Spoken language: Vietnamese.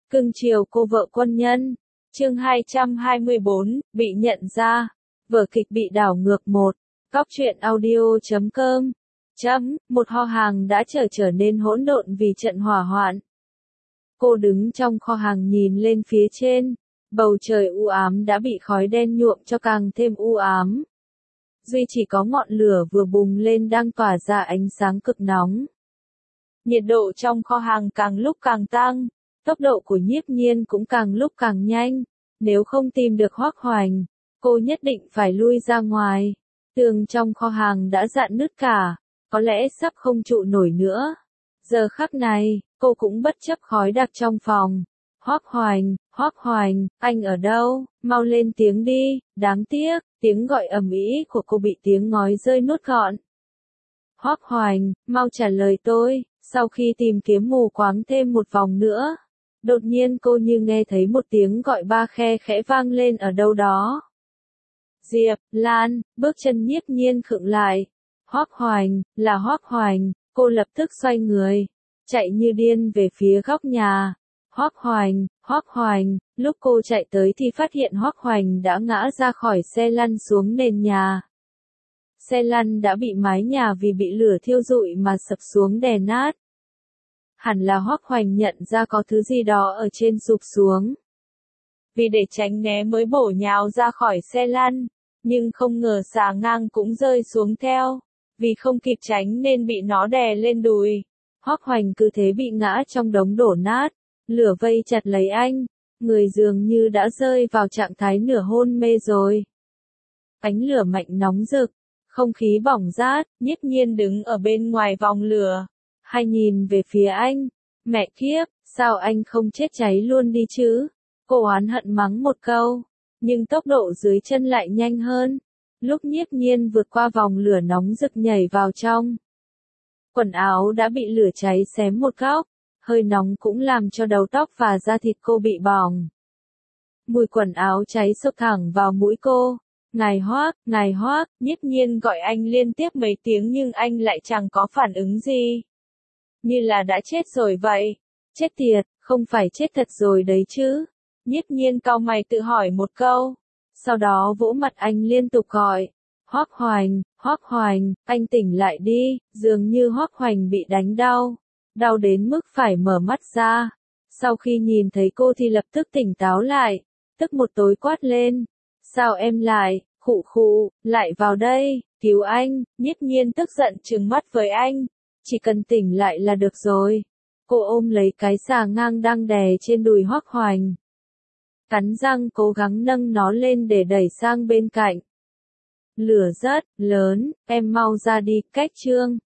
Cưng chiều cô vợ quân nhân. Chương 224, bị nhận ra. Vở kịch bị đảo ngược 1. Cóc truyện audio.com. Một kho hàng đã trở nên hỗn độn vì trận hỏa hoạn. Cô đứng trong kho hàng nhìn lên phía trên. Bầu trời u ám đã bị khói đen nhuộm cho càng thêm u ám. Duy chỉ có ngọn lửa vừa bùng lên đang tỏa ra ánh sáng cực nóng. Nhiệt độ trong kho hàng càng lúc càng tăng. Tốc độ của Nhiếp Nhiên cũng càng lúc càng nhanh. Nếu không tìm được Hoắc Hoành, cô nhất định phải lui ra ngoài. Tường trong kho hàng đã rạn nứt cả, có lẽ sắp không trụ nổi nữa. Giờ khắc này, cô cũng bất chấp khói đặc trong phòng. Hoắc Hoành, anh ở đâu? Mau lên tiếng đi. Đáng tiếc, tiếng gọi ầm ĩ của cô bị tiếng ngói rơi nuốt gọn. Hoắc Hoành, mau trả lời tôi. Sau khi tìm kiếm mù quáng thêm một vòng nữa, đột nhiên cô như nghe thấy một tiếng gọi ba khe khẽ vang lên ở đâu đó. Diệp Lan, bước chân Nhiếp Nhiên khựng lại. Hoắc Hoành, là Hoắc Hoành, cô lập tức xoay người, chạy như điên về phía góc nhà. Hoắc Hoành, lúc cô chạy tới thì phát hiện Hoắc Hoành đã ngã ra khỏi xe lăn xuống nền nhà. Xe lăn đã bị mái nhà vì bị lửa thiêu rụi mà sập xuống đè nát. Hẳn là Hoắc Hoành nhận ra có thứ gì đó ở trên sụp xuống. Vì để tránh né mới bổ nhào ra khỏi xe lăn, nhưng không ngờ xà ngang cũng rơi xuống theo. Vì không kịp tránh nên bị nó đè lên đùi. Hoắc Hoành cứ thế bị ngã trong đống đổ nát, lửa vây chặt lấy anh, người dường như đã rơi vào trạng thái nửa hôn mê rồi. Ánh lửa mạnh nóng rực, không khí bỏng rát, Nhiếp Nhiên đứng ở bên ngoài vòng lửa. Hay nhìn về phía anh, mẹ kiếp, sao anh không chết cháy luôn đi chứ? Cô oán hận mắng một câu, nhưng tốc độ dưới chân lại nhanh hơn. Lúc Nhiếp Nhiên vượt qua vòng lửa nóng rực nhảy vào trong. Quần áo đã bị lửa cháy xém một góc, hơi nóng cũng làm cho đầu tóc và da thịt cô bị bỏng. Mùi quần áo cháy xộc thẳng vào mũi cô. Ngài Hoắc, Nhiếp Nhiên gọi anh liên tiếp mấy tiếng nhưng anh lại chẳng có phản ứng gì. Như là đã chết rồi vậy. Chết tiệt, không phải chết thật rồi đấy chứ. Nhiếp Nhiên cau mày tự hỏi một câu. Sau đó vỗ mặt anh liên tục gọi. Hoắc Hoành, anh tỉnh lại đi. Dường như Hoắc Hoành bị đánh đau. Đau đến mức phải mở mắt ra. Sau khi nhìn thấy cô thì lập tức tỉnh táo lại. Tức một tối quát lên. Sao em lại, lại vào đây, cứu anh. Nhiếp Nhiên tức giận trừng mắt với anh. Chỉ cần tỉnh lại là được rồi. Cô ôm lấy cái xà ngang đang đè trên đùi Hoắc Hoành. Cắn răng cố gắng nâng nó lên để đẩy sang bên cạnh. Lửa rất lớn, em mau ra đi, cách chương.